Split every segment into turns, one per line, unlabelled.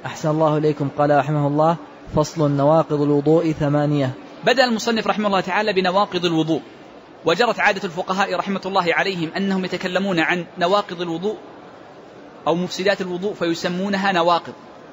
أحسن الله إليكم. قال رحمه الله: فصل نواقض الوضوء 8.
بدأ المصنف رحمه الله تعالى بنواقض الوضوء، وجرت عادة الفقهاء رحمة الله عليهم أنهم يتكلمون عن نواقض الوضوء أو مفسدات الوضوء فيسمونها نواقض،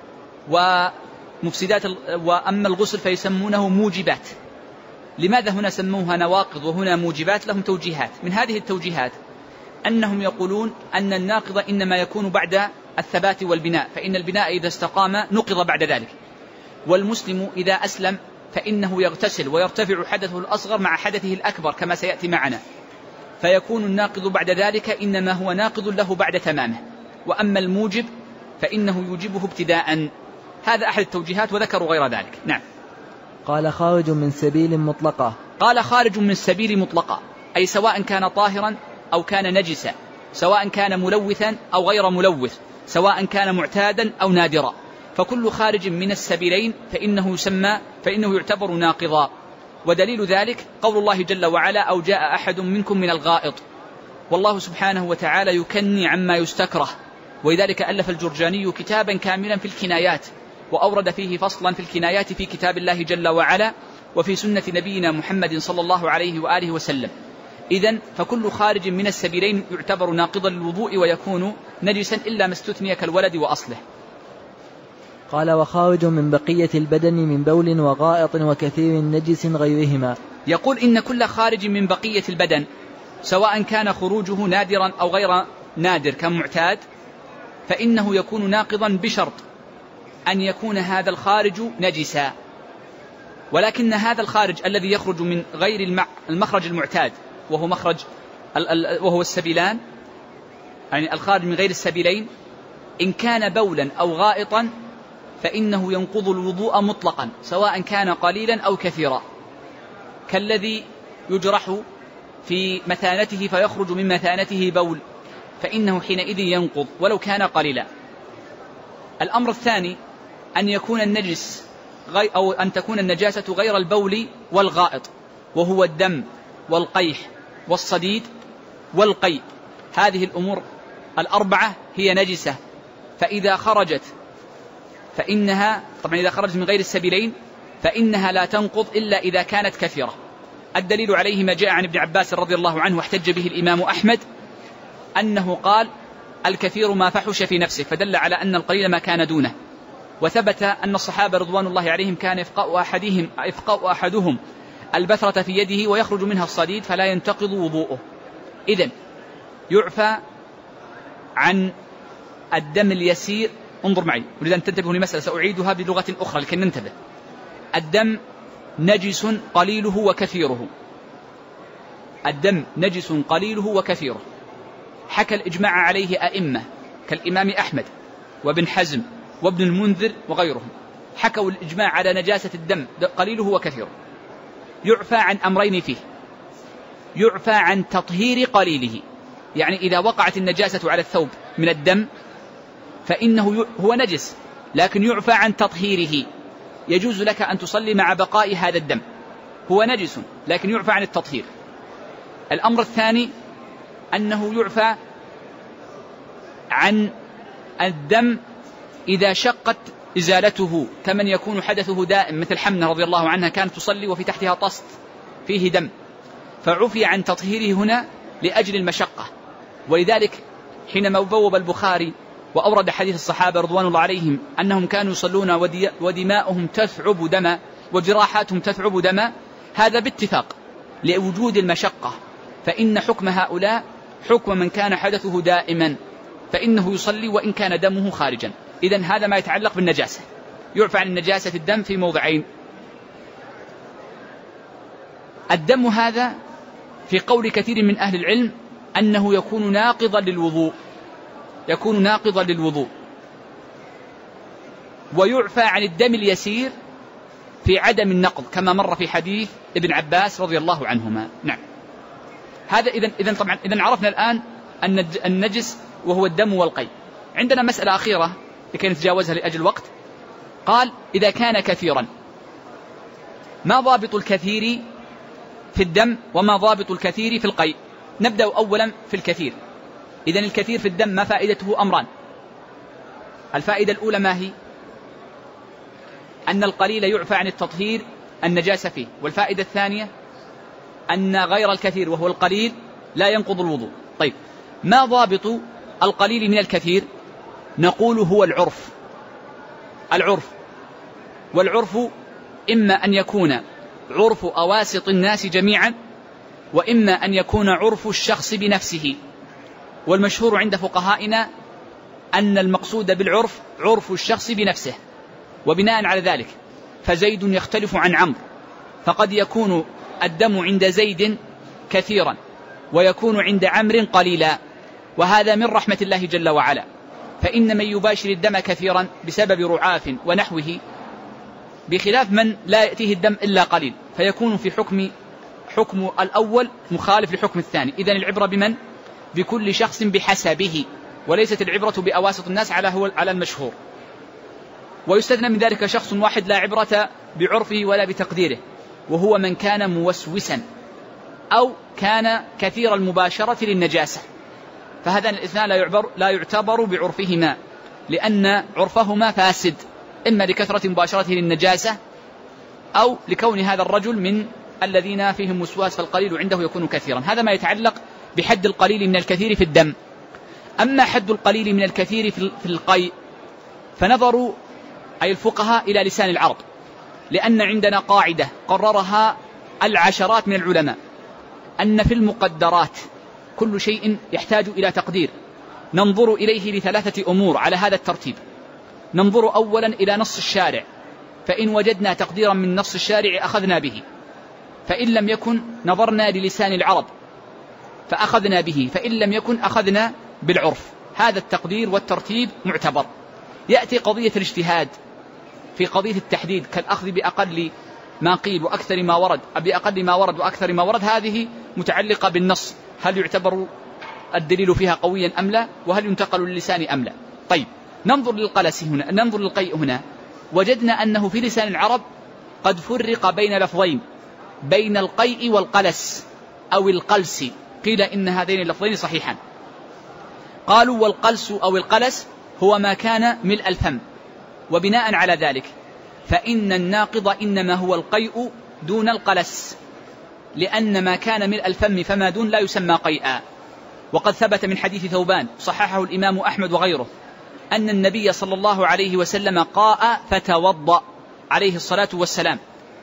وأما الغسل فيسمونه موجبات. لماذا هنا سموها نواقض وهنا موجبات؟ لهم توجيهات. من هذه التوجيهات أنهم يقولون أن الناقض إنما يكون بعد الثبات والبناء، فإن البناء إذا استقام نقض بعد ذلك، والمسلم إذا أسلم فإنه يغتسل ويرتفع حدثه الأصغر مع حدثه الأكبر كما سيأتي معنا، فيكون الناقض بعد ذلك إنما هو ناقض له بعد تمامه، وأما الموجب فإنه يوجبه ابتداء. هذا أحد التوجيهات، وذكروا غير ذلك. نعم.
قال: خارج من سبيل مطلقة.
قال: خارج من السبيل مطلقة، أي سواء كان طاهرا أو كان نجسا، سواء كان ملوثا أو غير ملوث، سواء كان معتادا أو نادرا، فكل خارج من السبيلين فإنه يعتبر ناقضا. ودليل ذلك قول الله جل وعلا: أو جاء أحد منكم من الغائط. والله سبحانه وتعالى يكني عما يستكره، ولذلك ألف الجرجاني كتابا كاملا في الكنايات، وأورد فيه فصلا في الكنايات في كتاب الله جل وعلا وفي سنة نبينا محمد صلى الله عليه وآله وسلم. إذن فكل خارج من السبيلين يعتبر ناقضا للوضوء ويكون نجسا إلا ما استثني كالولد وأصله.
قال: وخارج من بقية البدن من بول وغائط وكثير نجس غيرهما.
يقول: إن كل خارج من بقية البدن سواء كان خروجه نادرا أو غير نادر كمعتاد فإنه يكون ناقضا بشرط أن يكون هذا الخارج نجسا. ولكن هذا الخارج الذي يخرج من غير المخرج المعتاد وهو السبيلان، يعني الخارج من غير السبيلين، إن كان بولا أو غائطا فإنه ينقض الوضوء مطلقا سواء كان قليلا أو كثيرا، كالذي يجرح في مثانته فيخرج من مثانته بول، فإنه حينئذ ينقض ولو كان قليلا. الأمر الثاني أن يكون النجس أو أن تكون النجاسة غير البول والغائط، وهو الدم والقيح والصديد والقيء. هذه الأمور الأربعة هي نجسة، فإذا خرجت فإنها طبعا إذا خرجت من غير السبيلين فإنها لا تنقض إلا إذا كانت كثيرة. الدليل عليه ما جاء عن ابن عباس رضي الله عنه واحتج به الإمام أحمد أنه قال: الكثير ما فحش في نفسه، فدل على أن القليل ما كان دونه. وثبت أن الصحابة رضوان الله عليهم كان إفقاء أحدهم البثرة في يده ويخرج منها الصديد فلا ينتقض وضوءه. إذن يعفى عن الدم اليسير. انظر معي، أريد أن تنتبهوا لمسألة سأعيدها بلغة أخرى لكي ننتبه. الدم نجس قليله وكثيره، الدم نجس قليله وكثيره. حكى الإجماع عليه أئمة كالإمام أحمد وابن حزم وابن المنذر وغيرهم، حكوا الإجماع على نجاسة الدم قليله وكثيره. يعفى عن أمرين فيه: يعفى عن تطهير قليله، يعني إذا وقعت النجاسة على الثوب من الدم فإنه هو نجس، لكن يعفى عن تطهيره، يجوز لك أن تصلي مع بقاء هذا الدم، هو نجس لكن يعفى عن التطهير. الأمر الثاني أنه يعفى عن الدم إذا شقت إزالته، كمن يكون حدثه دائم مثل حمنة رضي الله عنها كانت تصلي وفي تحتها طست فيه دم، فعفي عن تطهيره هنا لأجل المشقة. ولذلك حينما بوب البخاري وأورد حديث الصحابة رضوان الله عليهم أنهم كانوا يصلون ودماؤهم تثعب دما وجراحاتهم تثعب دما، هذا باتفاق لوجود المشقة، فإن حكم هؤلاء حكم من كان حدثه دائما فإنه يصلي وإن كان دمه خارجا. إذن هذا ما يتعلق بالنجاسة، يعفى عن النجاسة الدم في موضعين. الدم هذا في قول كثير من أهل العلم أنه يكون ناقضا للوضوء، ويعفى عن الدم اليسير في عدم النقض كما مر في حديث ابن عباس رضي الله عنهما. نعم. هذا إذن عرفنا الآن أن النجس وهو الدم والقيء. عندنا مسألة أخيرة لكي نتجاوزها لأجل الوقت. قال: إذا كان كثيرا، ما ضابط الكثير في الدم وما ضابط الكثير في القيء؟ نبدأ أولا في الكثير. إذن الكثير في الدم ما فائدته؟ أمران. الفائدة الأولى ما هي؟ أن القليل يعفى عن التطهير النجاسة فيه. والفائدة الثانية أن غير الكثير وهو القليل لا ينقض الوضوء. طيب، ما ضابط القليل من الكثير؟ نقول هو العرف. والعرف إما أن يكون عرف أواسط الناس جميعا، وإما أن يكون عرف الشخص بنفسه. والمشهور عند فقهائنا أن المقصود بالعرف عرف الشخص بنفسه. وبناء على ذلك فزيد يختلف عن عمرو، فقد يكون الدم عند زيد كثيرا ويكون عند عمرو قليلا، وهذا من رحمة الله جل وعلا. فإن من يباشر الدم كثيرا بسبب رعاف ونحوه، بخلاف من لا يأتيه الدم إلا قليل، فيكون في حكم الأول مخالف لحكم الثاني. إذن العبرة بمن؟ بكل شخص بحسبه، وليست العبرة بأواسط الناس على المشهور. ويستثنى من ذلك شخص واحد لا عبرة بعرفه ولا بتقديره، وهو من كان موسوسا أو كان كثير المباشرة للنجاسة، فهذان الاثنان لا يعتبر بعرفهما، لأن عرفهما فاسد، إما لكثرة مباشرته للنجاسة أو لكون هذا الرجل من الذين فيهم وسواس، فالقليل عنده يكون كثيرا. هذا ما يتعلق بحد القليل من الكثير في الدم. أما حد القليل من الكثير في القيء فنظروا أي الفقهاء إلى لسان العرب، لأن عندنا قاعدة قررها العشرات من العلماء، أن في المقدرات كل شيء يحتاج إلى تقدير. ننظر إليه لثلاثة أمور على هذا الترتيب. ننظر أولا إلى نص الشارع، فإن وجدنا تقديرا من نص الشارع أخذنا به، فإن لم يكن نظرنا للسان العرب فأخذنا به، فإن لم يكن أخذنا بالعرف. هذا التقدير والترتيب معتبر. يأتي قضية الاجتهاد في قضية التحديد كالأخذ بأقل ما قيل وأكثر ما ورد، بأقل ما ورد وأكثر ما ورد، هذه متعلقة بالنص، هل يعتبر الدليل فيها قويا أم لا، وهل ينتقل للسان أم لا. طيب، ننظر للقلس هنا، ننظر للقيء هنا، وجدنا أنه في لسان العرب قد فرق بين لفظين، بين القيء والقلس أو القلس، قيل إن هذين اللفظين صحيحان. قالوا والقلس أو القلس هو ما كان ملء الفم، وبناء على ذلك فإن الناقض إنما هو القيء دون القلس، لأن ما كان ملء الفم فما دون لا يسمى قيئا. وقد ثبت من حديث ثوبان صححه الإمام أحمد وغيره أن النبي صلى الله عليه وسلم قاء فتوضأ عليه الصلاة والسلام.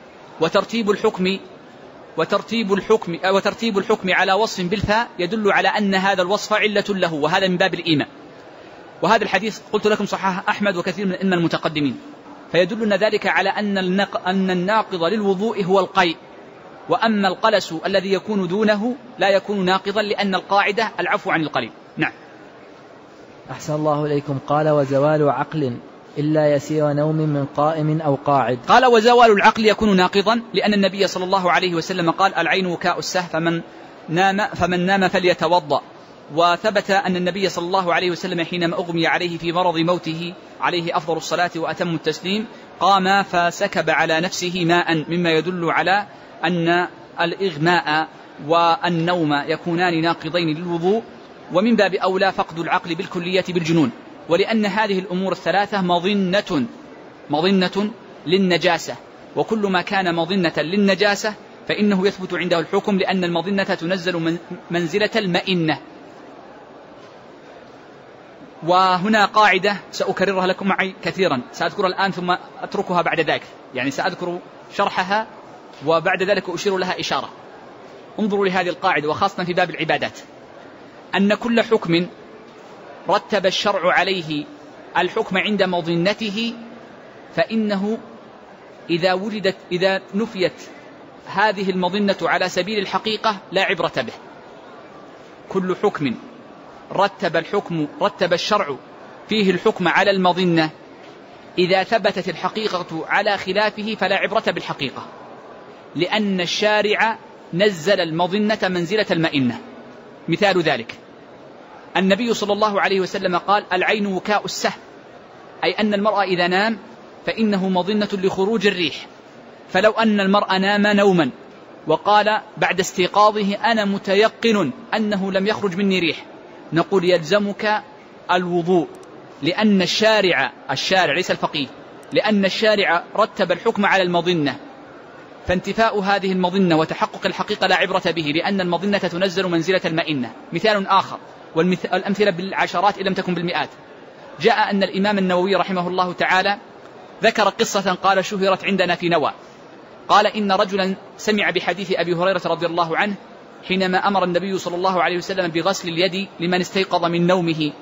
وترتيب الحكم على وصف بالفاء يدل على أن هذا الوصف علة له، وهذا من باب الإيمان. وهذا الحديث قلت لكم صححه أحمد وكثير من الأئمة المتقدمين، فيدلنا ذلك على أن الناقض للوضوء هو القيء، وأما القلس الذي يكون دونه لا يكون ناقضا، لأن القاعدة العفو عن القليل. نعم.
أحسن الله إليكم. قال وزوال عقل إلا يسير نوم من قائم أو قاعد.
قال وزوال العقل يكون ناقضا، لأن النبي صلى الله عليه وسلم قال العين وكاء السه، فمن نام فليتوضأ. وثبت أن النبي صلى الله عليه وسلم حينما أغمي عليه في مرض موته عليه أفضل الصلاة وأتم التسليم قام فسكب على نفسه ماء، مما يدل على أن الإغماء والنوم يكونان ناقضين للوضوء، ومن باب أولى فقد العقل بالكلية بالجنون، ولأن هذه الأمور الثلاثة مظنة للنجاسة، وكل ما كان مظنة للنجاسة فإنه يثبت عنده الحكم، لأن المظنة تنزل منزلة المئنة. وهنا قاعدة سأكررها لكم معي كثيرا، سأذكرها الآن ثم أتركها بعد ذلك، يعني سأذكر شرحها وبعد ذلك أشير لها إشارة. انظروا لهذه القاعدة، وخاصة في باب العبادات، أن كل حكم رتب الشرع عليه الحكم عند مظنته فإنه إذا نفيت هذه المظنة على سبيل الحقيقة لا عبرة به. كل حكم رتب الشرع فيه الحكم على المظنة إذا ثبتت الحقيقة على خلافه فلا عبرة بالحقيقة، لأن الشارع نزل المظنة منزلة المئنة. مثال ذلك النبي صلى الله عليه وسلم قال العين وكاء السه، أي أن المرء إذا نام فإنه مظنة لخروج الريح، فلو أن المرء نام نوما وقال بعد استيقاظه أنا متيقن أنه لم يخرج مني ريح، نقول يلزمك الوضوء، لأن الشارع ليس الفقيه، لأن الشارع رتب الحكم على المظنة، فانتفاء هذه المظنة وتحقق الحقيقة لا عبرة به، لأن المظنة تنزل منزلة المئنة. مثال آخر، والأمثلة بالعشرات إن لم تكن بالمئات، جاء أن الإمام النووي رحمه الله تعالى ذكر قصة قال شهرت عندنا في نوى، قال إن رجلا سمع بحديث أبي هريرة رضي الله عنه حينما أمر النبي صلى الله عليه وسلم بغسل اليد لمن استيقظ من نومه،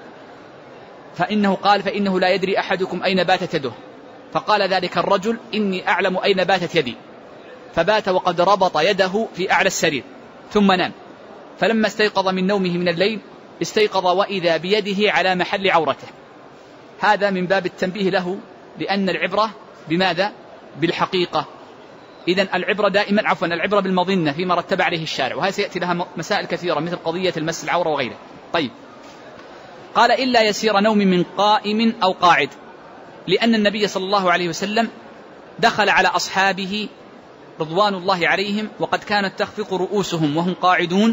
فإنه قال فإنه لا يدري أحدكم أين باتت يده، فقال ذلك الرجل إني أعلم أين باتت يدي، فبات وقد ربط يده في أعلى السرير ثم نام، فلما استيقظ من نومه من الليل استيقظ وإذا بيده على محل عورته. هذا من باب التنبيه له لأن العبرة بماذا؟ بالحقيقة. إذن العبرة دائما العبرة بالمظنة فيما رتب عليه الشارع، وهذا سيأتي لها مسائل كثيرة مثل قضية المس العورة وغيره. طيب، قال إلا يسير نوم من قائم أو قاعد، لأن النبي صلى الله عليه وسلم دخل على أصحابه رضوان الله عليهم وقد كانت تخفق رؤوسهم وهم قاعدون،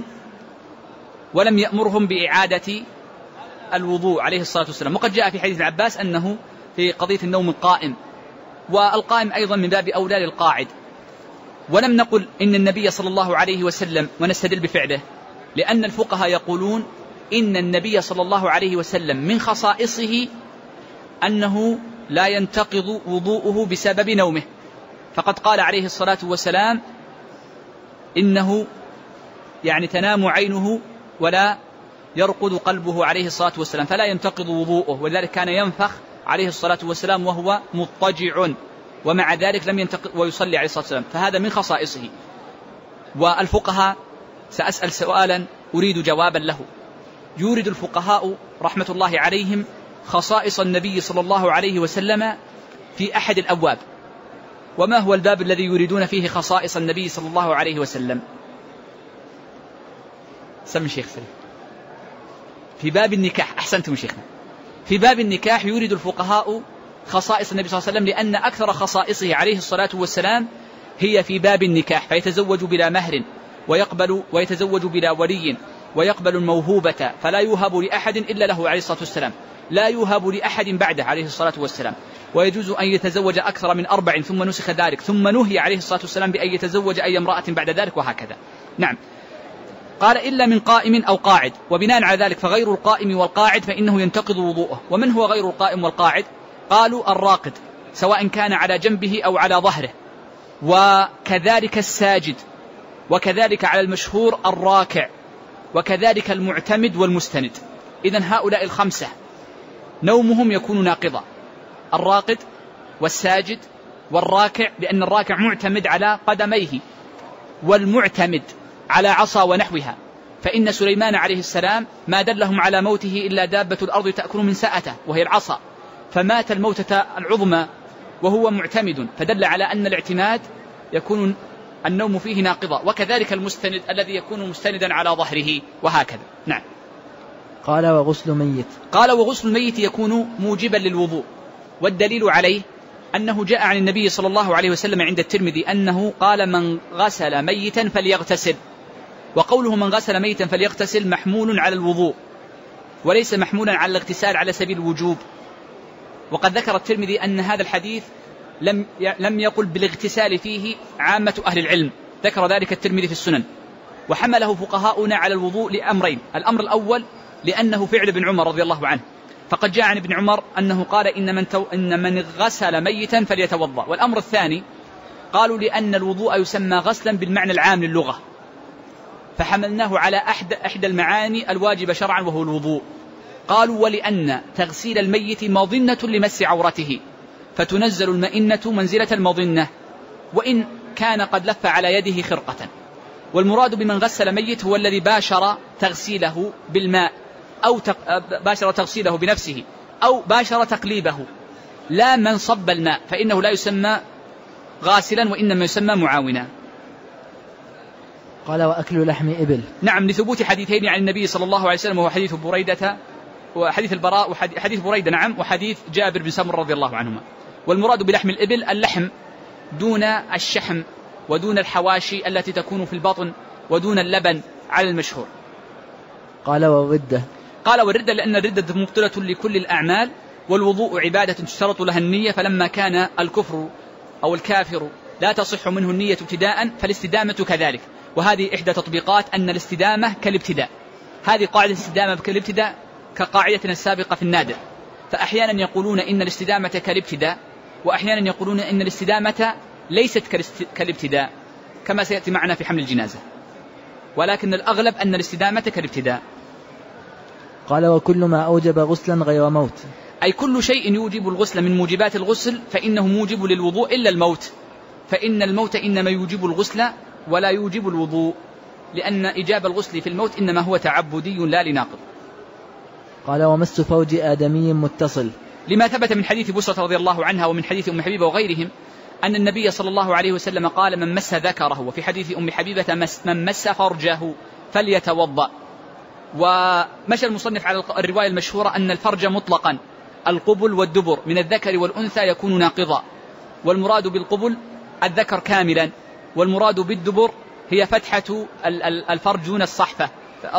ولم يأمرهم بإعادة الوضوء عليه الصلاة والسلام. وقد جاء في حديث العباس أنه في قضية النوم القائم، والقائم أيضا من باب أولى للقاعد. ولم نقل إن النبي صلى الله عليه وسلم ونستدل بفعله، لأن الفقهاء يقولون إن النبي صلى الله عليه وسلم من خصائصه أنه لا ينتقض وضوءه بسبب نومه، فقد قال عليه الصلاة والسلام إنه تنام عينه ولا يرقد قلبه عليه الصلاة والسلام، فلا ينتقض وضوءه، ولذلك كان ينفخ عليه الصلاة والسلام وهو مضطجع، ومع ذلك لم ينتقض ويصلي عليه الصلاة والسلام، فهذا من خصائصه. والفقهاء، سأسأل سؤالا أريد جوابا له، يورد الفقهاء رحمة الله عليهم خصائص النبي صلى الله عليه وسلم في أحد الأبواب، وما هو الباب الذي يريدون فيه خصائص النبي صلى الله عليه وسلم؟ سم شيخ سليم. في باب النكاح. أحسنتم شيخنا. في باب النكاح يورد الفقهاء خصائص النبي صلى الله عليه وسلم، لأن أكثر خصائصه عليه الصلاة والسلام هي في باب النكاح، فيتزوج بلا مهر ويتزوج بلا ولي، ويقبل الموهوبة فلا يوهب لأحد إلا له عليه الصلاة والسلام، لا يوهب لأحد بعده عليه الصلاة والسلام، ويجوز أن يتزوج أكثر من 4 ثم نسخ ذلك، ثم نهي عليه الصلاة والسلام بأن يتزوج أي امرأة بعد ذلك، وهكذا. نعم. قال إلا من قائم أو قاعد، وبناء على ذلك فغير القائم والقاعد فإنه ينتقض وضوءه. ومن هو غير القائم والقاعد؟ قالوا الراقد، سواء كان على جنبه أو على ظهره، وكذلك الساجد، وكذلك على المشهور الراكع، وكذلك المعتمد والمستند. إذن هؤلاء الخمسة نومهم يكون ناقضا، الراقد والساجد والراكع، لأن الراكع معتمد على قدميه، والمعتمد على عصا ونحوها، فإن سليمان عليه السلام ما دلهم على موته إلا دابة الأرض تأكل من سأته وهي العصا، فمات الموتة العظمى وهو معتمد، فدل على أن الاعتماد يكون النوم فيه ناقضا، وكذلك المستند الذي يكون مستندا على ظهره، وهكذا. نعم.
قال وغسل ميت.
قال وغسل الميت يكون موجبا للوضوء، والدليل عليه أنه جاء عن النبي صلى الله عليه وسلم عند الترمذي أنه قال من غسل ميتا فليغتسل، وقوله من غسل ميتا فليغتسل محمول على الوضوء وليس محمولا على الاغتسال على سبيل الوجوب. وقد ذكر الترمذي أن هذا الحديث لم يقل بالاغتسال فيه عامة أهل العلم، ذكر ذلك الترمذي في السنن، وحمله فقهاؤنا على الوضوء لأمرين. الأمر الأول لأنه فعل ابن عمر رضي الله عنه، فقد جاء عن ابن عمر أنه قال إن من غسل ميتا فليتوضأ. والأمر الثاني قالوا لأن الوضوء يسمى غسلا بالمعنى العام للغة، فحملناه على إحدى المعاني الواجبة شرعا وهو الوضوء. قالوا ولأن تغسيل الميت مظنة لمس عورته، فتنزل المئنة منزلة المظنة وإن كان قد لف على يده خرقة. والمراد بمن غسل ميت هو الذي باشر تغسيله بالماء، أو باشر تغسيله بنفسه، أو باشر تقليبه، لا من صب الماء، فإنه لا يسمى غاسلا وإنما يسمى معاونا.
قال وأكل لحم إبل.
نعم، لثبوت حديثين عن النبي صلى الله عليه وسلم، وهو حديث بريدة وحديث البراء وحديث بريدة نعم، وحديث جابر بن سمر رضي الله عنهما. والمراد بلحم الإبل اللحم دون الشحم ودون الحواشي التي تكون في البطن ودون اللبن على المشهور.
قال والردة.
قال والردة لأن الردة مبطلة لكل الأعمال، والوضوء عبادة تشترط لها النية، فلما كان الكفر أو الكافر لا تصح منه النية ابتداء فالاستدامة كذلك. وهذه إحدى تطبيقات أن الاستدامة كالابتداء. هذه قاعدة الاستدامة كالابتداء كقاعدتنا السابقة في النادر. فأحيانا يقولون إن الاستدامة كالابتداء، وأحيانا يقولون إن الاستدامة ليست كالابتداء كما سيأتي معنا في حمل الجنازة، ولكن الأغلب أن الاستدامة كالابتداء.
قال وكل ما أوجب غسلا غير موت،
أي كل شيء يوجب الغسل من موجبات الغسل فإنه موجب للوضوء إلا الموت، فإن الموت إنما يوجب الغسل ولا يوجب الوضوء، لأن إيجاب الغسل في الموت إنما هو تعبدي لا لناقض.
قال ومس فرج آدمي متصل،
لما ثبت من حديث بسرة رضي الله عنها ومن حديث أم حبيبة وغيرهم أن النبي صلى الله عليه وسلم قال من مس ذكره، وفي حديث أم حبيبة من مس فرجه فليتوضأ. ومشى المصنف على الرواية المشهورة أن الفرج مطلقا القبل والدبر من الذكر والأنثى يكون ناقضا، والمراد بالقبل الذكر كاملا، والمراد بالدبر هي فتحة الفرج دون الصحفة،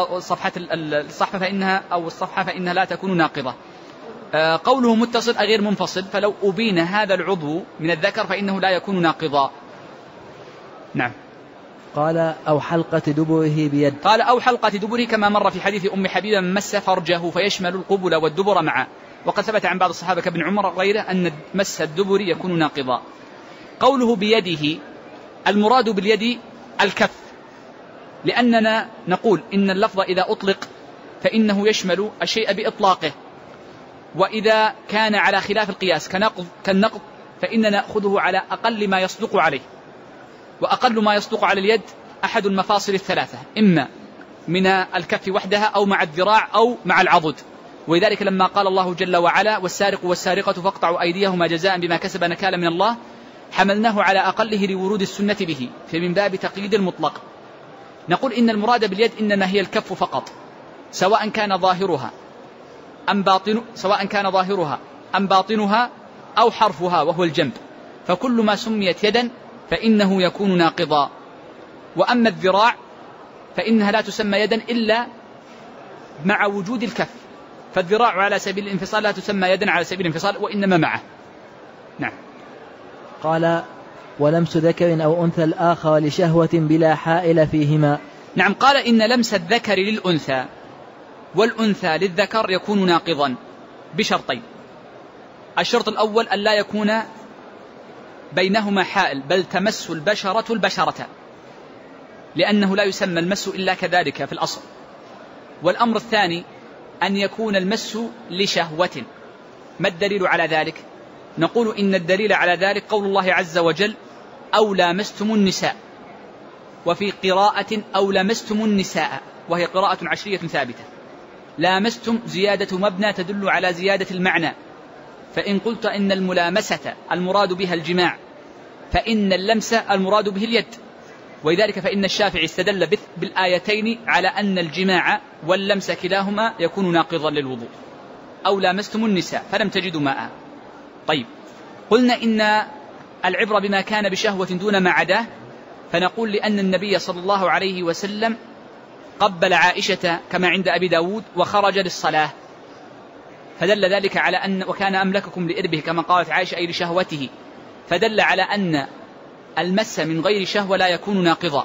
الصحفة فإنها أو الصفحة فإنها لا تكون ناقضة. قوله متصل غير منفصل، فلو أبين هذا العضو من الذكر فإنه لا يكون ناقضا. نعم.
قال أو حلقة دبره بيد،
قال أو حلقة دبره كما مر في حديث أم حبيبة من مس فرجه فيشمل القبل والدبر معا، وقد ثبت عن بعض الصحابة كابن عمر وغيره أن مس الدبر يكون ناقضا. قوله بيده المراد باليد الكف، لأننا نقول إن اللفظ إذا أطلق فإنه يشمل الشيء بإطلاقه، وإذا كان على خلاف القياس كالنقض فإننا نأخذه على أقل ما يصدق عليه، وأقل ما يصدق على اليد أحد المفاصل الثلاثة، إما من الكف وحدها أو مع الذراع أو مع العضد. ولذلك لما قال الله جل وعلا والسارق والسارقة فاقطعوا أيديهما جزاء بما كسب نكالا من الله، حملناه على أقله لورود السنة به، فمن باب تقييد المطلق. نقول إن المراد باليد إنما هي الكف فقط، سواء كان ظاهرها أم باطنها أو حرفها وهو الجنب، فكل ما سميت يدا فإنه يكون ناقضا. وأما الذراع فإنها لا تسمى يدا إلا مع وجود الكف، فالذراع على سبيل الانفصال لا تسمى يدا على سبيل الانفصال وإنما معه. نعم.
قال ولمس ذكر أو أنثى الآخر لشهوة بلا حائل فيهما.
نعم. قال إن لمس الذكر للأنثى والأنثى للذكر يكون ناقضا بشرطين. الشرط الأول أن لا يكون بينهما حائل، بل تمس البشرة البشرة، لأنه لا يسمى المس إلا كذلك في الأصل. والأمر الثاني أن يكون المس لشهوة. ما الدليل على ذلك؟ نقول إن الدليل على ذلك قول الله عز وجل أو لامستم النساء، وفي قراءة أو لمستم النساء، وهي قراءة عشرية ثابتة. لامستم زيادة مبنى تدل على زيادة المعنى، فإن قلت إن الملامسة المراد بها الجماع فإن اللمس المراد به اليد، ولذلك فإن الشافعي استدل بالآيتين على أن الجماع واللمس كلاهما يكون ناقضا للوضوء. أو لامستم النساء فلم تجدوا ماء. طيب، قلنا إن العبرة بما كان بشهوة دون ما عداه، فنقول لأن النبي صلى الله عليه وسلم قبل عائشة كما عند أبي داود وخرج للصلاة، فدل ذلك على أن وكان أملككم لإربه كما قالت عائشة أي لشهوته، فدل على أن المس من غير شهوة لا يكون ناقضا.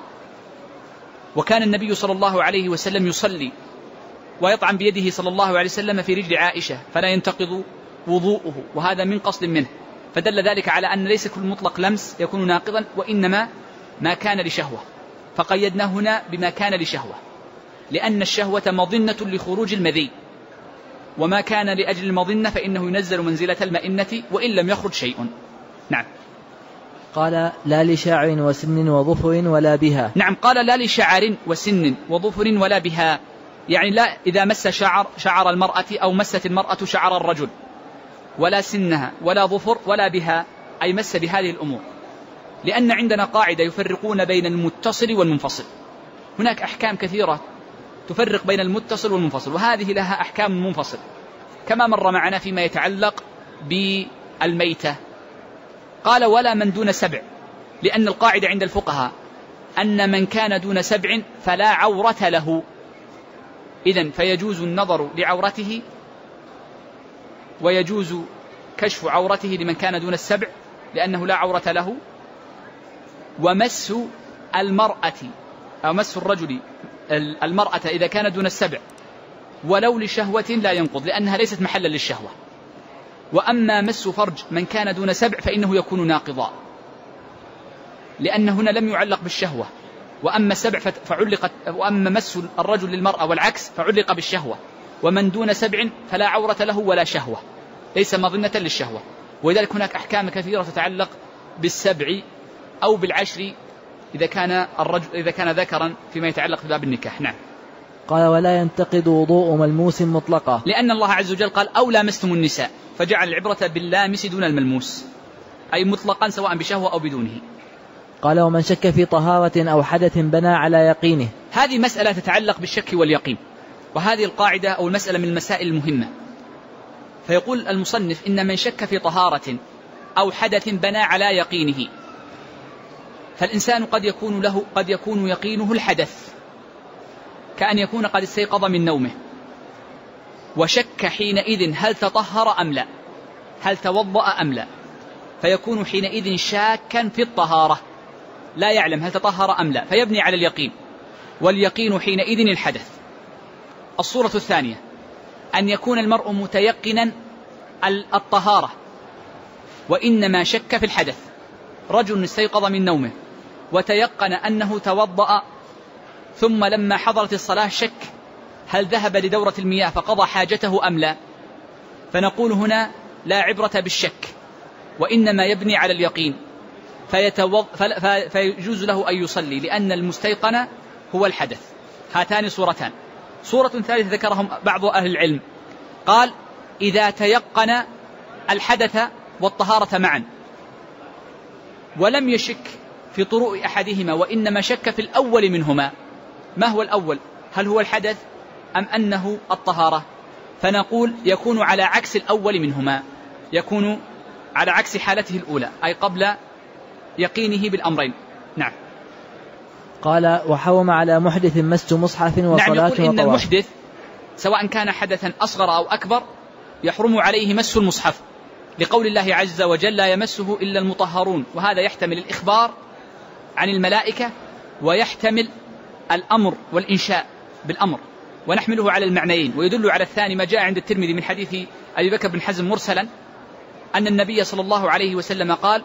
وكان النبي صلى الله عليه وسلم يصلي ويطعن بيده صلى الله عليه وسلم في رجل عائشة فلا ينتقض وضوءه، وهذا من قصد منه، فدل ذلك على أن ليس كل مطلق لمس يكون ناقضا، وإنما ما كان لشهوة، فقيدنا هنا بما كان لشهوة، لأن الشهوة مظنة لخروج المذي، وما كان لأجل المظنة فإنه ينزل منزلة المئنة وإن لم يخرج شيء. نعم.
قال لا لشعر وسن وظفر ولا بها.
نعم. قال لا لشعر وسن وظفر ولا بها، يعني لا إذا مس شعر المرأة أو مست المرأة شعر الرجل، ولا سنها ولا ظفر ولا بها، أي مس بهذه الأمور، لأن عندنا قاعدة يفرقون بين المتصل والمنفصل. هناك أحكام كثيرة تفرق بين المتصل والمنفصل، وهذه لها أحكام منفصل كما مر معنا فيما يتعلق بالميتة. قال ولا من دون 7، لأن القاعدة عند الفقهاء أن من كان دون 7 فلا عورة له، إذن فيجوز النظر لعورته ويجوز كشف عورته لمن كان دون السبع لأنه لا عورة له. ومس المرأة أو مس الرجل المرأة إذا كان دون السبع ولو لشهوة لا ينقض لأنها ليست محلا للشهوة. وأما مس فرج من كان دون سبع فإنه يكون ناقضا لأن هنا لم يعلق بالشهوة. وأما السبع وأما مس الرجل للمرأة والعكس فعلق بالشهوة. ومن دون سبع فلا عورة له ولا شهوة ليس مظنة للشهوة. ولذلك هناك أحكام كثيرة تتعلق بالسبع أو بالعشر إذا كان ذكرا فيما يتعلق بباب النكاح. نعم.
قال ولا ينتقد وضوء ملموس مطلقة
لأن الله عز وجل قال أو لامستم النساء فجعل العبرة باللامس دون الملموس أي مطلقا سواء بشهوة أو بدونه.
قال ومن شك في طهارة أو حدث بنى على يقينه.
هذه مسألة تتعلق بالشك واليقين وهذه القاعدة أو المسألة من المسائل المهمة. فيقول المصنف إن من شك في طهارة أو حدث بنى على يقينه فالإنسان قد يكون يقينه الحدث كأن يكون قد استيقظ من نومه وشك حينئذ هل تطهر أم لا هل توضأ أم لا فيكون حينئذ شاكا في الطهارة لا يعلم هل تطهر أم لا فيبني على اليقين واليقين حينئذ الحدث. الصورة الثانية أن يكون المرء متيقنا الطهارة وإنما شك في الحدث. رجل استيقظ من نومه وتيقن أنه توضأ ثم لما حضرت الصلاة شك هل ذهب لدورة المياه فقضى حاجته أم لا فنقول هنا لا عبرة بالشك وإنما يبني على اليقين فيجوز له أن يصلي لأن المستيقن هو الحدث. هاتان صورتان. صورة ثالثة ذكرهم بعض أهل العلم قال إذا تيقن الحدث والطهارة معا ولم يشك في طروء أحدهما وإنما شك في الأول منهما. ما هو الأول هل هو الحدث أم أنه الطهارة فنقول يكون على عكس الأول منهما يكون على عكس حالته الأولى أي قبل يقينه بالأمرين. نعم.
قال وحرم على محدث مس مصحف وصلاة
نعم. يقول إن
وطواف.
المحدث سواء كان حدثا أصغر أو أكبر يحرم عليه مس المصحف لقول الله عز وجل لا يمسه إلا المطهرون وهذا يحتمل الإخبار عن الملائكة ويحتمل الأمر والإنشاء بالأمر ونحمله على المعنيين. ويدل على الثاني ما جاء عند الترمذي من حديث أبي بكر بن حزم مرسلا أن النبي صلى الله عليه وسلم قال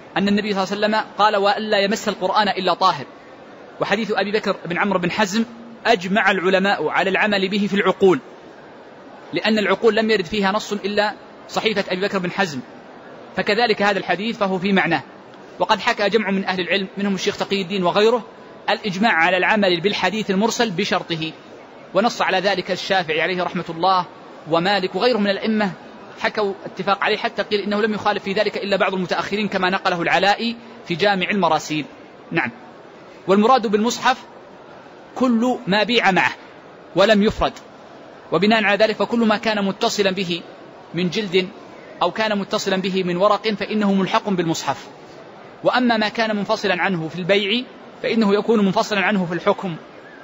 وألا يمس القرآن إلا طاهر. وحديث أبي بكر بن عمرو بن حزم أجمع العلماء على العمل به في العقول لأن العقول لم يرد فيها نص إلا صحيفة أبي بكر بن حزم فكذلك هذا الحديث فهو في معناه. وقد حكى جمع من أهل العلم منهم الشيخ تقي الدين وغيره الإجماع على العمل بالحديث المرسل بشرطه ونص على ذلك الشافعي عليه رحمة الله ومالك وغيره من الأئمة حكوا اتفاق عليه حتى قيل إنه لم يخالف في ذلك إلا بعض المتأخرين كما نقله العلائي في جامع المراسيل. نعم. والمراد بالمصحف كل ما بيع معه ولم يفرد وبناء على ذلك فكل ما كان متصلا به من جلد أو كان متصلا به من ورق فإنه ملحق بالمصحف. وأما ما كان منفصلا عنه في البيع فإنه يكون منفصلا عنه في الحكم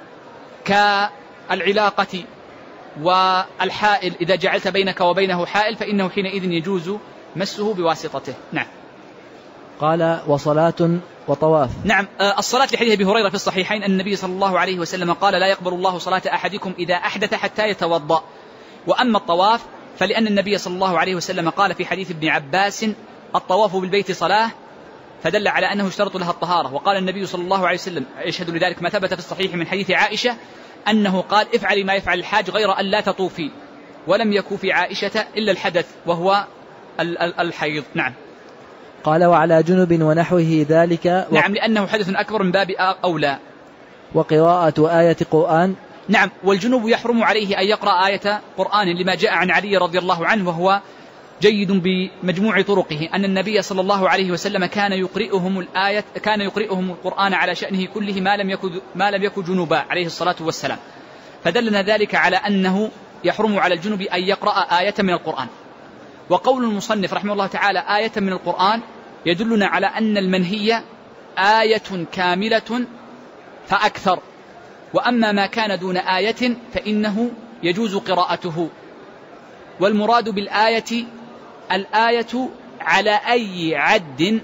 كالعلاقة والحائل إذا جعلت بينك وبينه حائل فإنه حينئذ يجوز مسه بواسطته. نعم.
قال وصلاة وطواف.
نعم. الصلاة لحديث أبي هريرة في الصحيحين أن النبي صلى الله عليه وسلم قال لا يقبل الله صلاة أحدكم إذا أحدث حتى يتوضأ. وأما الطواف فلأن النبي صلى الله عليه وسلم قال في حديث ابن عباس الطواف بالبيت صلاة فدل على أنه اشترط لها الطهارة. وقال النبي صلى الله عليه وسلم يشهد لذلك ما ثبت في الصحيح من حديث عائشة أنه قال افعلي ما يفعل الحاج غير أن لا تطوفي ولم يكن في عائشة إلا الحدث وهو الحيض. نعم.
قال وعلى جنب ونحوه ذلك
نعم لأنه حدث أكبر من باب أولى.
وقراءة آية قرآن.
نعم. والجنوب يحرم عليه أن يقرأ آية قرآن لما جاء عن علي رضي الله عنه وهو جيد بمجموع طرقه أن النبي صلى الله عليه وسلم كان يقرئهم القرآن على شأنه كله ما لم يكن جنوبا عليه الصلاة والسلام. فدلنا ذلك على أنه يحرم على الجنوب أن يقرأ آية من القرآن. وقول المصنف رحمه الله تعالى آية من القرآن يدلنا على أن المنهي آية كاملة فأكثر. وأما ما كان دون آية فإنه يجوز قراءته والمراد بالآية الآية على أي عد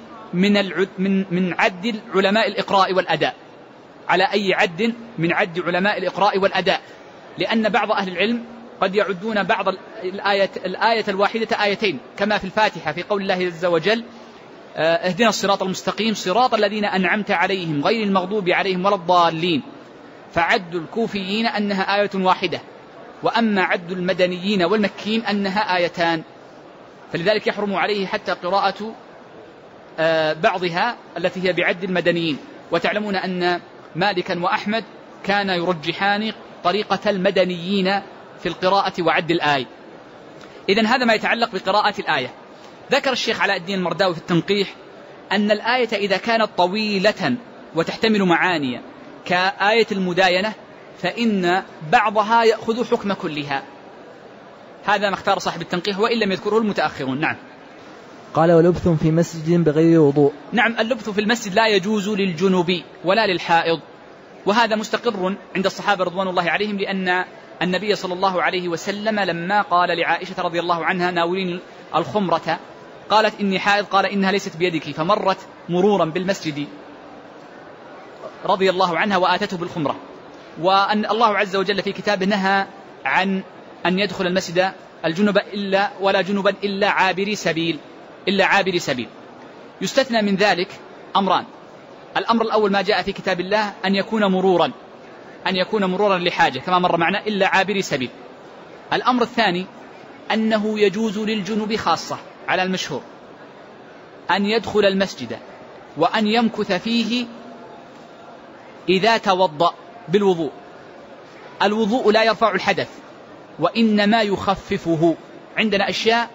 من عد علماء الإقراء والأداء، على أي عد من عد علماء الإقراء والأداء، لأن بعض أهل العلم قد يعدون بعض الآية الواحدة آيتين، كما في الفاتحة في قول الله عز وجل اهدنا الصراط المستقيم صراط الذين أنعمت عليهم غير المغضوب عليهم ولا الضالين، فعد الكوفيين أنها آية واحدة، وأما عد المدنيين والمكيين أنها آيتان، فلذلك يحرم عليه حتى قراءة بعضها التي هي بعد المدنيين. وتعلمون أن مالكا وأحمد كان يرجحان طريقة المدنيين في القراءة وعد الآية. إذن هذا ما يتعلق بقراءة الآية. ذكر الشيخ علاء الدين المرداوي في التنقيح أن الآية إذا كانت طويلة وتحتمل معاني كآية المداينة فإن بعضها يأخذ حكم كلها. هذا ما اختار صاحب التنقيح وإن لم يذكره المتأخرون. نعم.
قال ولبث في مسجد بغير وضوء.
نعم، اللبث في المسجد لا يجوز للجنوب ولا للحائض، وهذا مستقر عند الصحابة رضوان الله عليهم، لأن النبي صلى الله عليه وسلم لما قال لعائشة رضي الله عنها ناولين الخمرة قالت إني حائض، قال إنها ليست بيدك، فمرت مرورا بالمسجد رضي الله عنها وآتته بالخمرة. وأن الله عز وجل في كتابه نهى عن أن يدخل المسجد الجنب ولا جنبا إلا عابري سبيل. يستثنى من ذلك أمران: الأمر الأول ما جاء في كتاب الله أن يكون مرورا لحاجة كما مر معنا إلا عابري سبيل. الأمر الثاني أنه يجوز للجنب خاصة على المشهور أن يدخل المسجد وأن يمكث فيه إذا توضأ بالوضوء. الوضوء لا يرفع الحدث وإنما يخففه، عندنا أشياء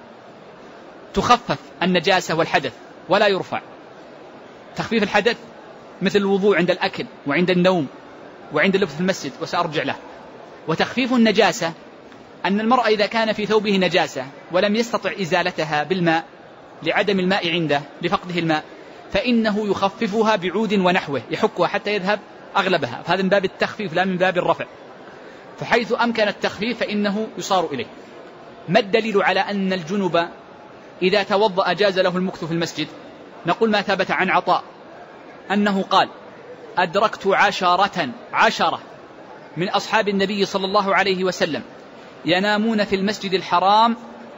تخفف النجاسة والحدث ولا يرفع. تخفيف الحدث مثل الوضوء عند الأكل وعند النوم وعند اللبث في المسجد وسأرجع له. وتخفيف النجاسة أن المرء إذا كان في ثوبه نجاسة ولم يستطع إزالتها بالماء لعدم الماء عنده لفقده الماء فإنه يخففها بعود ونحوه يحكها حتى يذهب أغلبها، فهذا من باب التخفيف لا من باب الرفع. فحيث أمكن التخفيف فإنه يصار إليه. ما الدليل على أن الجنب إذا توضأ جاز له المكث في المسجد؟ نقول ما ثبت عن عطاء أنه قال أدركت عشرة من أصحاب النبي صلى الله عليه وسلم ينامون في المسجد الحرام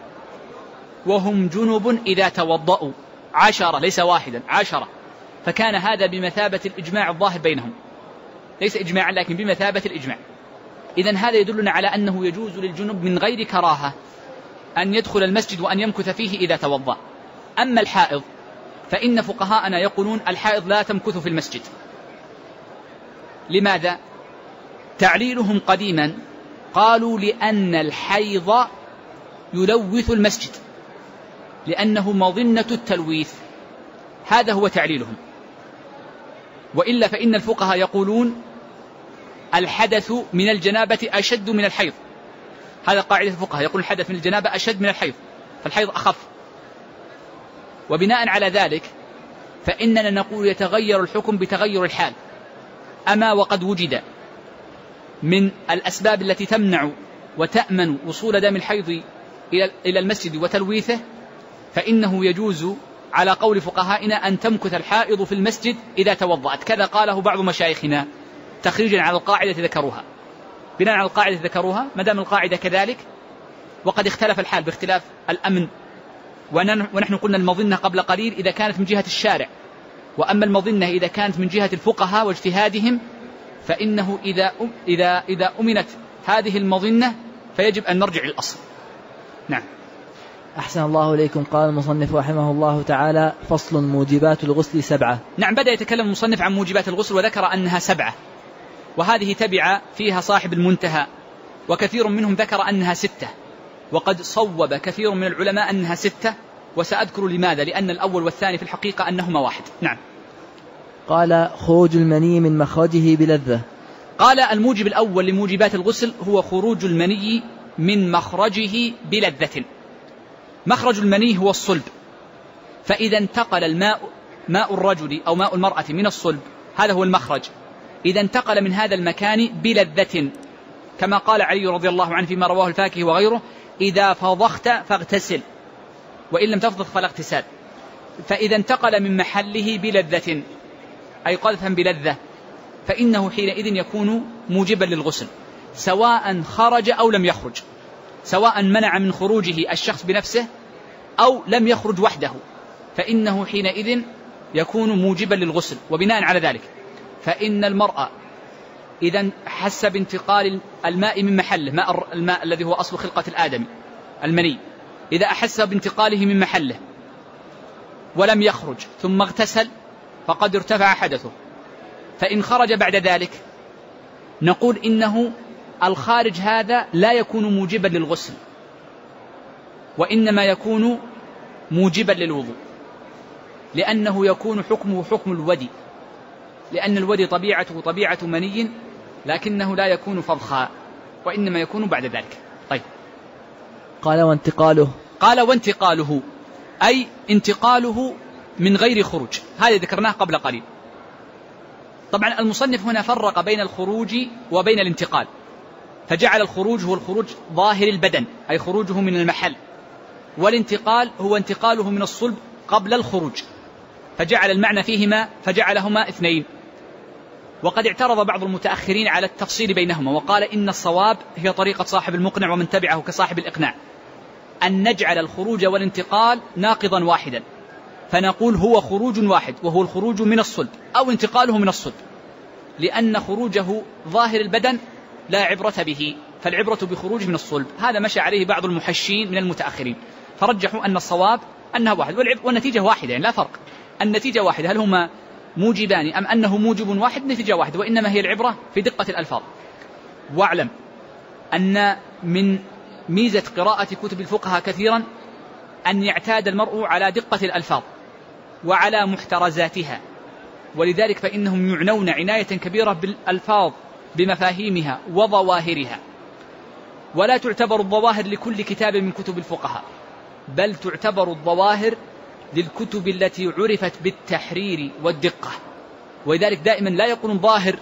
وهم جنب إذا توضأوا. 10 ليس واحدا، 10. فكان هذا بمثابة الإجماع الظاهر بينهم، ليس إجماعا لكن بمثابة الإجماع. إذن هذا يدلنا على أنه يجوز للجنب من غير كراهة أن يدخل المسجد وأن يمكث فيه إذا توضأ. أما الحائض فإن فقهاءنا يقولون الحائض لا تمكث في المسجد. لماذا؟ تعليلهم قديما قالوا لأن الحيض يلوث المسجد لأنه مظنة التلويث، هذا هو تعليلهم. وإلا فإن الفقهاء يقولون الحدث من الجنابة أشد من الحيض، هذا قاعدة الفقهاء، يقول الحدث من الجنابة أشد من الحيض، فالحيض أخف. وبناء على ذلك فإننا نقول يتغير الحكم بتغير الحال. أما وقد وجد من الأسباب التي تمنع وتأمن وصول دم الحيض إلى المسجد وتلويثه فإنه يجوز على قول فقهائنا أن تمكث الحائض في المسجد إذا توضأت. كذا قاله بعض مشايخنا تخريجا على القاعدة ذكروها، بناء على القاعدة ذكروها. ما دام القاعدة كذلك وقد اختلف الحال باختلاف الأمن، ونحن قلنا المظنة قبل قليل إذا كانت من جهة الشارع، وأما المظنة إذا كانت من جهة الفقهاء واجتهادهم فإنه إذا أمنت هذه المظنة فيجب أن نرجع للأصل. نعم.
أحسن الله إليكم. قال المصنف رحمه الله تعالى: فصل موجبات الغسل 7.
نعم، بدأ يتكلم المصنف عن موجبات الغسل وذكر أنها 7، وهذه تبع فيها صاحب المنتهى، وكثير منهم ذكر أنها 6، وقد صوب كثير من العلماء أنها 6، وسأذكر لماذا، لأن الأول والثاني في الحقيقة أنهما واحد. نعم.
قال: خروج المني من مخرجه بلذة.
قال الموجب الأول لموجبات الغسل هو خروج المني من مخرجه بلذة. مخرج المني هو الصلب، فإذا انتقل ماء الرجل أو ماء المرأة من الصلب، هذا هو المخرج، إذا انتقل من هذا المكان بلذة، كما قال علي رضي الله عنه فيما رواه الفاكهي وغيره: إذا فضخت فاغتسل وإن لم تفضخ فلا اغتسال. فإذا انتقل من محله بلذة أي قذفا بلذة فإنه حينئذ يكون موجبا للغسل سواء خرج أو لم يخرج، سواء منع من خروجه الشخص بنفسه أو لم يخرج وحده، فإنه حينئذ يكون موجبا للغسل. وبناء على ذلك فإن المرأة إذا حس بانتقال الماء من محله، الماء الذي هو أصل خلقة الآدمي المني، إذا أحس بانتقاله من محله ولم يخرج ثم اغتسل فقد ارتفع حدثه. فإن خرج بعد ذلك نقول إنه الخارج هذا لا يكون موجبا للغسل وإنما يكون موجبا للوضوء، لأنه يكون حكمه حكم الودي، لأن الودي طبيعته طبيعة مني لكنه لا يكون فضخا وإنما يكون بعد ذلك. طيب.
قال وانتقاله أي انتقاله من غير خروج، هذا ذكرناه قبل قليل. طبعا المصنف هنا فرق بين الخروج وبين الانتقال، فجعل الخروج هو الخروج ظاهر البدن أي خروجه من المحل، والانتقال هو انتقاله من الصلب قبل الخروج، فجعل المعنى فيهما فجعلهما اثنين. وقد اعترض بعض المتأخرين على التفصيل بينهما وقال إن الصواب هي طريقة صاحب المقنع ومن تبعه كصاحب الإقناع أن نجعل الخروج والانتقال ناقضا واحدا، فنقول هو خروج واحد وهو الخروج من الصلب أو انتقاله من الصلب، لأن خروجه ظاهر البدن لا عبرة به، فالعبرة بخروج من الصلب. هذا مشى عليه بعض المحشين من المتأخرين فرجحوا أن الصواب أنها واحد والنتيجة واحدة، يعني لا فرق، النتيجة واحدة، هل هما موجبان أم أنه موجب واحد؟ نتيجة واحدة، وإنما هي العبرة في دقة الألفاظ. واعلم أن من ميزة قراءة كتب الفقهاء كثيرا أن يعتاد المرء على دقة الألفاظ وعلى محترزاتها، ولذلك فإنهم يعنون عناية كبيرة بالألفاظ بمفاهيمها وظواهرها، ولا تعتبر الظواهر لكل كتاب من كتب الفقهاء، بل تعتبر الظواهر للكتب التي عرفت بالتحرير والدقة. ولذلك دائما لا يقولون ظاهر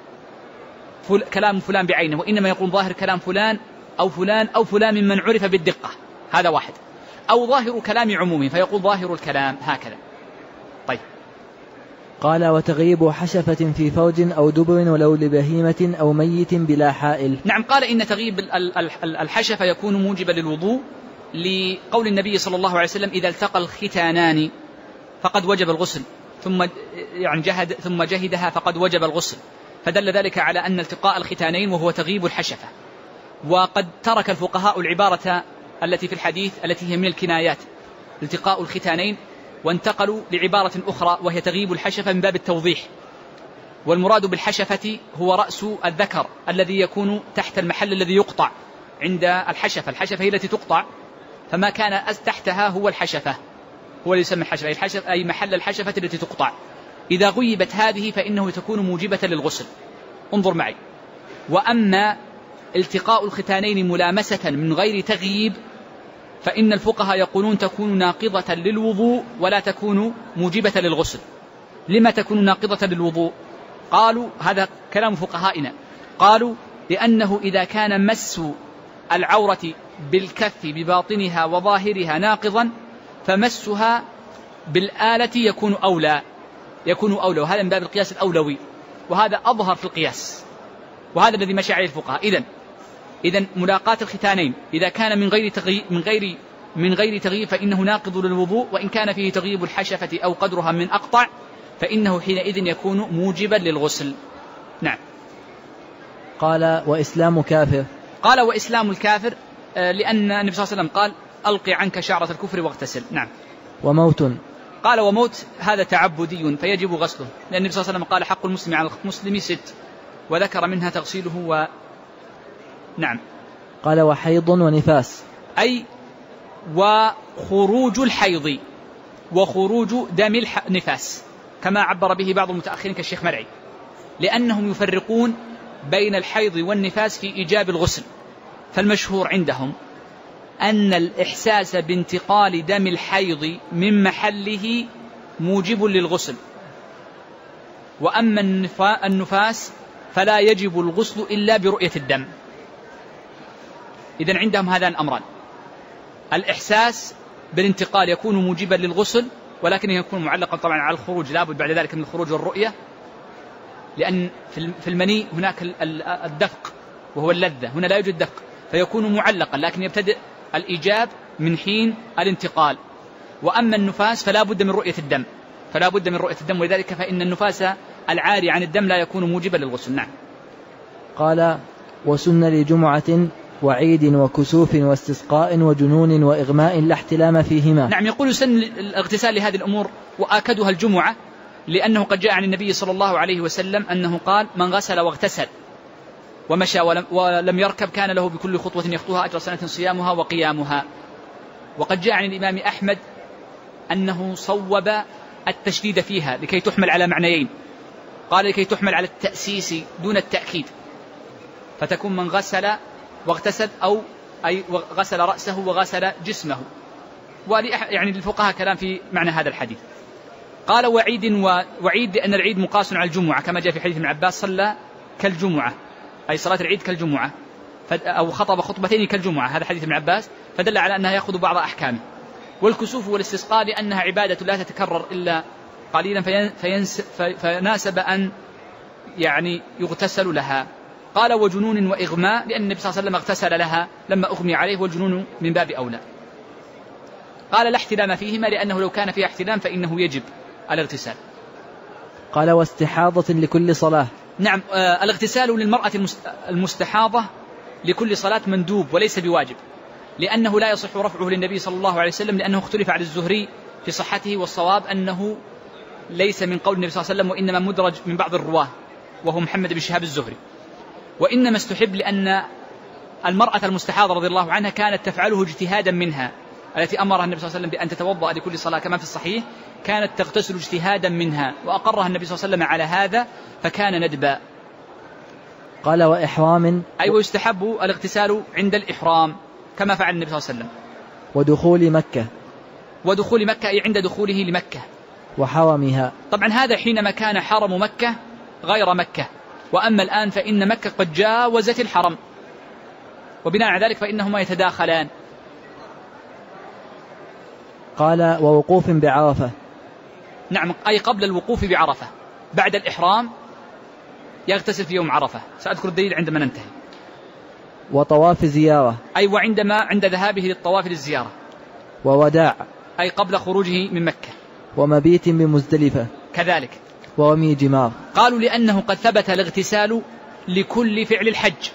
كلام فلان بعينه، وإنما يقولون ظاهر كلام فلان أو فلان أو فلان ممن عرف بالدقة، هذا واحد، أو ظاهر كلام عمومي فيقول ظاهر الكلام هكذا. طيب. قال وتغيب حشفة في فوج أو دبر ولو لبهيمة أو ميت بلا حائل.
نعم، قال إن تغيب الحشفة يكون موجبا للوضوء لقول النبي صلى الله عليه وسلم إذا التقى الختانان فقد وجب الغسل، ثم جهدها فقد وجب الغسل، فدل ذلك على أن التقاء الختانين وهو تغيب الحشفة. وقد ترك الفقهاء العبارة التي في الحديث التي هي من الكنايات التقاء الختانين وانتقلوا لعبارة أخرى وهي تغيب الحشفة من باب التوضيح. والمراد بالحشفة هو رأس الذكر الذي يكون تحت المحل الذي يقطع عند الحشفة، الحشفة هي التي تقطع، فما كان تحتها هو الحشفة، هو اللي يسمى الحشفة أي محل الحشفة التي تقطع. إذا غيبت هذه فإنه تكون موجبة للغسل. انظر معي. وأما التقاء الختانين ملامسة من غير تغييب فإن الفقهاء يقولون تكون ناقضة للوضوء ولا تكون موجبة للغسل. لما تكون ناقضة للوضوء؟ قالوا هذا كلام فقهائنا، قالوا لأنه إذا كان مس العورة بالكف بباطنها وظاهرها ناقضا فمسها بالآلة يكون أولى، وهذا من باب القياس الأولوي، وهذا أظهر في القياس، وهذا الذي مشى عليه الفقهاء. إذن ملاقاة الختانين إذا كان من غير تغييب فإنه ناقض للوضوء، وإن كان فيه تغييب الحشفة أو قدرها من أقطع فإنه حينئذ يكون موجبا للغسل. نعم.
قال وإسلام كافر.
قال وإسلام الكافر لأن النبي صلى الله عليه وسلم قال ألقي عنك شعرة الكفر واغتسل. نعم.
وموت.
قال وموت هذا تعبدي فيجب غسله، لأن النبي صلى الله عليه وسلم قال حق المسلم على المسلم 6 وذكر منها تغسيله نعم.
قال وحيض ونفاس،
أي وخروج الحيض وخروج دم النفاس كما عبر به بعض المتأخرين كالشيخ مرعي، لأنهم يفرقون بين الحيض والنفاس في إيجاب الغسل. فالمشهور عندهم أن الإحساس بانتقال دم الحيض من محله موجب للغسل، وأما النفاس فلا يجب الغسل إلا برؤية الدم. إذن عندهم هذان الأمران، الإحساس بالانتقال يكون موجبا للغسل، ولكنه يكون معلقا طبعا على الخروج، لابد بعد ذلك من الخروج والرؤية، لأن في المني هناك الدفق وهو اللذة، هنا لا يوجد دفق فيكون معلقا، لكن يبتدئ الإيجاب من حين الانتقال. وأما النفاس فلا بد من رؤية الدم، ولذلك فإن النفاس العاري عن الدم لا يكون موجبا للغسل. نعم.
قال: وسن لجمعة وعيد وكسوف واستسقاء وجنون وإغماء لا احتلام فيهما.
نعم، يقول سن الاغتسال لهذه الأمور، وآكدها الجمعة، لأنه قد جاء عن النبي صلى الله عليه وسلم أنه قال: من غسل واغتسل ومشى ولم يركب كان له بكل خطوة يخطوها أجر سنة صيامها وقيامها. وقد جاء عن الإمام أحمد أنه صوب التشديد فيها لكي تحمل على معنيين، قال لكي تحمل على التأسيس دون التأكيد، فتكون من غسل واغتسل أو أي غسل رأسه وغسل جسمه. يعني للفقهاء كلام في معنى هذا الحديث. قال: وعيد لأن العيد مقاس على الجمعة، كما جاء في حديث ابن عباس: صلى كالجمعة، أي صلاة العيد كالجمعة، أو خطب خطبتين كالجمعة، هذا حديث ابن عباس، فدل على أنها يأخذ بعض أحكامه. والكسوف والاستسقاء لأنها عبادة لا تتكرر إلا قليلا، فناسب أن يعني يغتسل لها. قال: وجنون وإغماء لأن النبي صلى الله عليه وسلم اغتسل لها لما أغمي عليه، والجنون من باب أولى. قال: لا احتلام فيهما لأنه لو كان فيها احتلام فإنه يجب الاغتسال.
قال: واستحاضة لكل صلاة.
نعم، الاغتسال للمرأة المستحاضة لكل صلاة مندوب وليس بواجب، لأنه لا يصح رفعه للنبي صلى الله عليه وسلم، لأنه اختلف على الزهري في صحته، والصواب أنه ليس من قول النبي صلى الله عليه وسلم، وإنما مدرج من بعض الرواه وهو محمد بن شهاب الزهري. وإنما استحب لأن المرأة المستحاضة رضي الله عنها كانت تفعله اجتهادا منها، التي أمرها النبي صلى الله عليه وسلم بأن تتوضأ لكل صلاة كما في الصحيح، كانت تغتسل اجتهادا منها، وأقرها النبي صلى الله عليه وسلم على هذا فكان ندبا.
قال: وإحرام،
أي ويستحب الاغتسال عند الإحرام كما فعل النبي صلى الله عليه وسلم. ودخول مكة أي عند دخوله لمكة.
وحرمها،
طبعا هذا حينما كان حرم مكة غير مكة، وأما الآن فإن مكة قد جاوزت الحرم، وبناء على ذلك فإنهما يتداخلان.
قال: ووقوف بعرفة.
نعم، أي قبل الوقوف بعرفة، بعد الإحرام يغتسل في يوم عرفة، سأذكر الدليل عندما ننتهي.
وطواف زيارة،
أي عند ذهابه للطواف للزيارة.
ووداع،
أي قبل خروجه من مكة.
ومبيت بمزدلفة
كذلك.
ورمي جمار.
قالوا لأنه قد ثبت الاغتسال لكل فعل الحج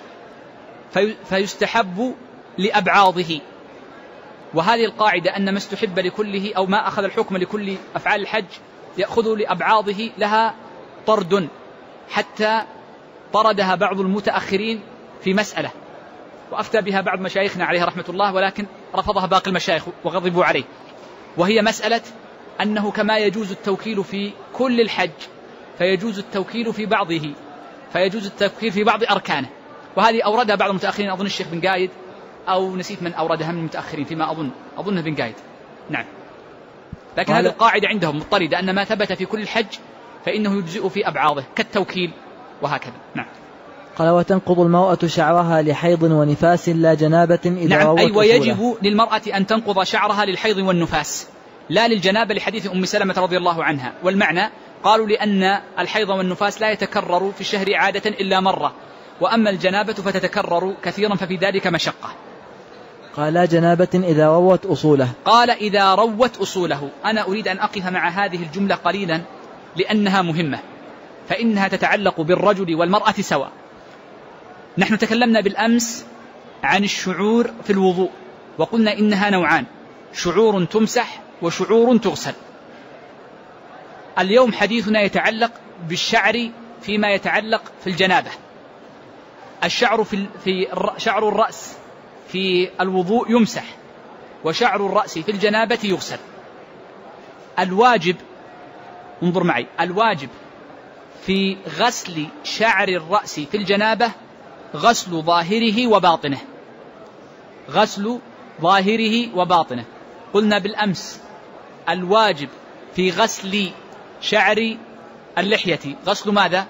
فيستحب لأبعاضه، وهذه القاعدة أن ما استحب لكله أو ما أخذ الحكم لكل أفعال الحج يأخذ لأبعاضه لها طرد، حتى طردها بعض المتأخرين في مسألة، وأفتى بها بعض مشايخنا عليه رحمة الله، ولكن رفضها باقي المشايخ وغضبوا عليه، وهي مسألة أنه كما يجوز التوكيل في كل الحج فيجوز التوكيل في بعضه، فيجوز التوكيل في بعض أركانه. وهذه أوردها بعض المتأخرين، أظن الشيخ بن قايد أو نسيت من أوردها من المتأخرين فيما أظنه بن قايد. نعم، لكن هذه القاعدة عندهم مضطردة أن ما ثبت في كل الحج فإنه يجزئ في أبعاضه كالتوكيل وهكذا. نعم.
قال: وتنقض المرأة شعرها لحيض ونفاس لا جنابة إذا
نعم،
روت
أي ويجب للمرأة أن تنقض شعرها للحيض والنفاس، لا للجنابة، لحديث أم سلمة رضي الله عنها. والمعنى قالوا لأن الحيض والنفاس لا يتكرر في الشهر عادة إلا مرة، وأما الجنابة فتتكرر كثيرا، ففي ذلك مشقة.
قال: لا جنابة إذا روت أصوله.
قال: إذا روت أصوله. أنا أريد أن أقف مع هذه الجملة قليلا لأنها مهمة، فإنها تتعلق بالرجل والمرأة سواء. نحن تكلمنا بالأمس عن الشعور في الوضوء، وقلنا إنها نوعان: شعور تمسح وشعور تغسل. اليوم حديثنا يتعلق بالشعر فيما يتعلق في الجنابة. الشعر شعر الرأس في الوضوء يمسح، وشعر الرأس في الجنابة يغسل. الواجب، انظر معي، الواجب في غسل شعر الرأس في الجنابة غسل ظاهره وباطنه، غسل ظاهره وباطنه. قلنا بالأمس الواجب في غسل شعر اللحية غسل ماذا؟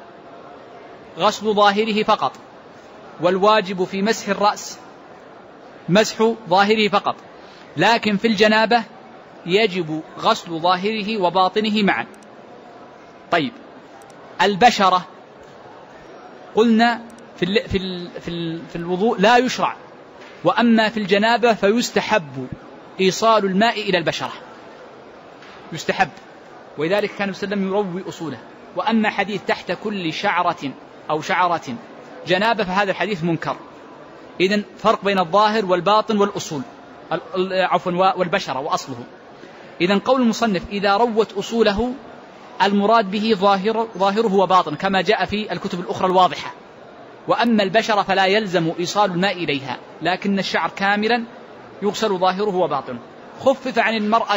غسل ظاهره فقط، والواجب في مسح الرأس مسح ظاهره فقط. لكن في الجنابة يجب غسل ظاهره وباطنه معا. طيب البشرة قلنا في الوضوء لا يشرع، وأما في الجنابة فيستحب إيصال الماء إلى البشرة، يستحب، ولذلك كان النبي صلى الله عليه وسلم يروي أصوله. وأما حديث تحت كل شعرة أو شعرة جنابة فهذا الحديث منكر. إذن فرق بين الظاهر والباطن والأصول، والبشرة وأصله. إذن قول المصنف إذا روت أصوله المراد به ظاهره وباطن كما جاء في الكتب الأخرى الواضحة. وأما البشرة فلا يلزم إيصال الماء إليها، لكن الشعر كاملا يغسل ظاهره وباطنه. خفف عن المرأة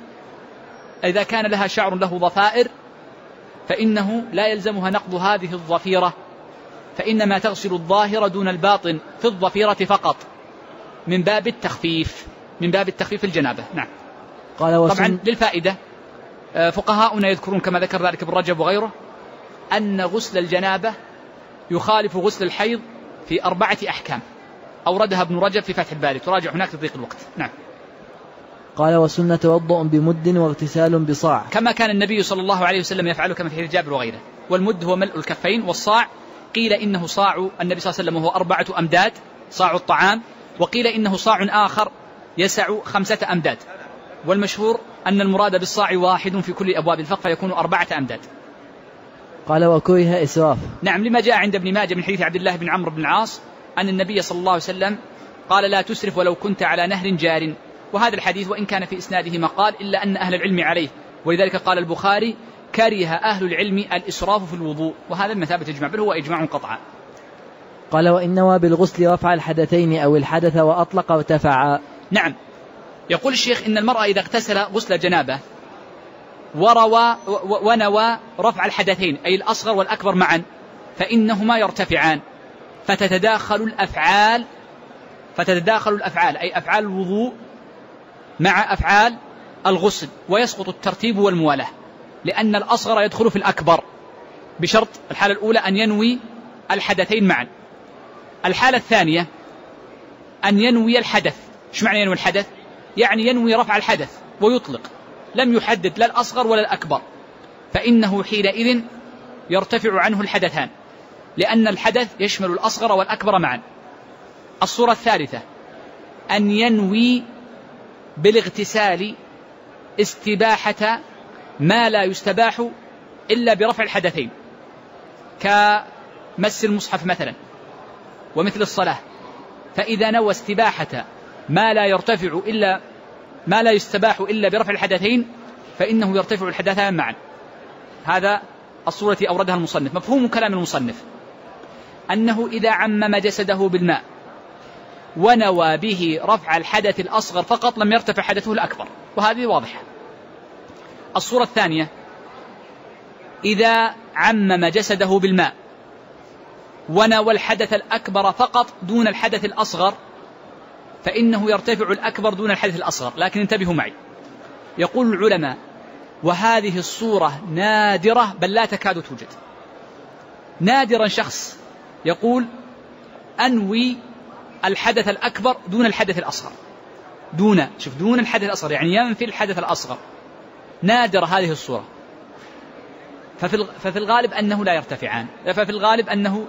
إذا كان لها شعر له ضفائر فإنه لا يلزمها نقض هذه الظفيرة، فإنما تغسل الظاهر دون الباطن في الظفيرة فقط من باب التخفيف الجنابة. نعم. طبعا للفائدة فقهاؤنا يذكرون كما ذكر ذلك ابن رجب وغيره أن غسل الجنابة يخالف غسل الحيض في 4 أحكام أوردها ابن رجب في فتح الباري، تراجع هناك لضيق الوقت. نعم.
قال والسنة توضؤ بمد واغتسال بصاع،
كما كان النبي صلى الله عليه وسلم يفعله كما في حديث جابر وغيره. والمد هو ملء الكفين، والصاع قيل إنه صاع النبي صلى الله عليه وسلم وهو 4 أمداد صاع الطعام، وقيل إنه صاع آخر يسع 5 أمداد، والمشهور أن المراد بالصاع واحد في كل أبواب الفقه فيكون 4 أمداد.
قال وكره إسراف.
نعم، لما جاء عند ابن ماجه من حديث عبد الله بن عمرو بن العاص أن النبي صلى الله عليه وسلم قال لا تسرف ولو كنت على نهر جار. وهذا الحديث وإن كان في إسناده مقال إلا أن أهل العلم عليه، ولذلك قال البخاري كره أهل العلم الإسراف في الوضوء، وهذا المثابة إجماع، بل هو إجماع قطعا.
قال وإن نوى بالغسل رفع الحدثين أو الحدث وأطلق وارتفع.
نعم، يقول الشيخ إن المرأة إذا اغتسل غسل جنابه ونوى رفع الحدثين أي الأصغر والأكبر معا فإنهما يرتفعان، فتتداخل الأفعال أي أفعال الوضوء مع أفعال الغسل، ويسقط الترتيب والموالاة، لأن الأصغر يدخل في الأكبر بشرط الحالة الأولى أن ينوي الحدثين معا. الحالة الثانية أن ينوي الحدث. إيش معنى ينوي الحدث؟ يعني ينوي رفع الحدث ويطلق، لم يحدد لا الأصغر ولا الأكبر، فإنه حينئذ يرتفع عنه الحدثان، لأن الحدث يشمل الأصغر والأكبر معا. الصورة الثالثة أن ينوي بالاغتسال استباحة ما لا يستباح إلا برفع الحدثين، كمس المصحف مثلا ومثل الصلاة، فإذا نوى استباحة ما لا يستباح إلا برفع الحدثين فإنه يرتفع الحدثان معا. هذا الصورة أوردها المصنف. مفهوم كلام المصنف أنه إذا عمم جسده بالماء ونوى به رفع الحدث الأصغر فقط لم يرتفع حدثه الأكبر، وهذه واضحة. الصورة الثانية إذا عمم جسده بالماء ونوى الحدث الأكبر فقط دون الحدث الأصغر فإنه يرتفع الأكبر دون الحدث الأصغر. لكن انتبهوا معي، يقول العلماء وهذه الصورة نادرة بل لا تكاد توجد. نادرا شخص يقول أنوي الحدث الأكبر دون الحدث الأصغر، دون الحدث الأصغر، يعني ينفي الحدث الأصغر. نادر هذه الصورة، ففي الغالب أنه لا يرتفعان، ففي الغالب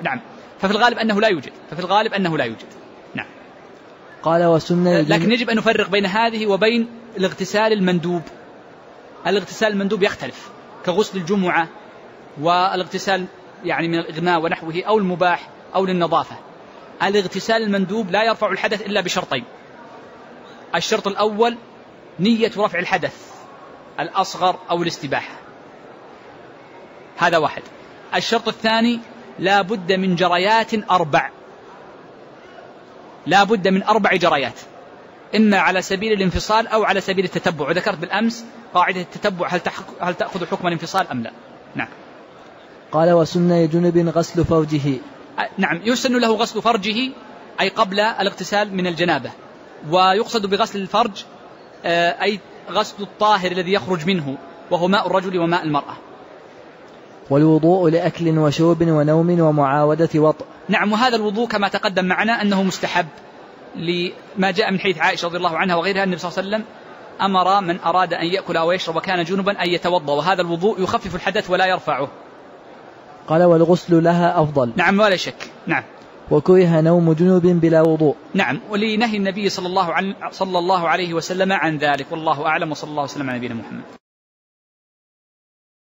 أنه لا يوجد. نعم.
قال وسنة،
لكن يجب أن نفرق بين هذه وبين الاغتسال المندوب. الاغتسال المندوب يختلف، كغسل الجمعة والاغتسال يعني من الإغماء ونحوه أو المباح أو للنظافة. الاغتسال المندوب لا يرفع الحدث إلا بشرطين: الشرط الأول نية رفع الحدث الأصغر أو الاستباحة، هذا واحد. الشرط الثاني لا بد من جريات 4، لا بد من 4 جريات، إما على سبيل الانفصال أو على سبيل التتبع. وذكرت بالأمس قاعدة التتبع هل تأخذ حكم الانفصال أم لا. نعم.
قال وسنة جنب غسل فرجه.
نعم، يسن له غسل فرجه أي قبل الاغتسال من الجنابة، ويقصد بغسل الفرج أي غسل الطاهر الذي يخرج منه وهو ماء الرجل وماء المرأة.
والوضوء لأكل وشرب ونوم ومعاودة وطء.
نعم، وهذا الوضوء كما تقدم معنا أنه مستحب، لما جاء من حديث عائشة رضي الله عنها وغيرها، النبي صلى الله عليه وسلم أمر من أراد أن يأكل أو يشرب وكان جنبا أن يتوضأ، وهذا الوضوء يخفف الحدث ولا يرفعه.
قال والغسل لها أفضل.
نعم ولا شك. نعم.
وكره نوم جنوب بلا وضوء.
نعم، ولنهي النبي صلى الله عليه وسلم عن ذلك، والله أعلم، وصلى الله وسلم على نبينا محمد.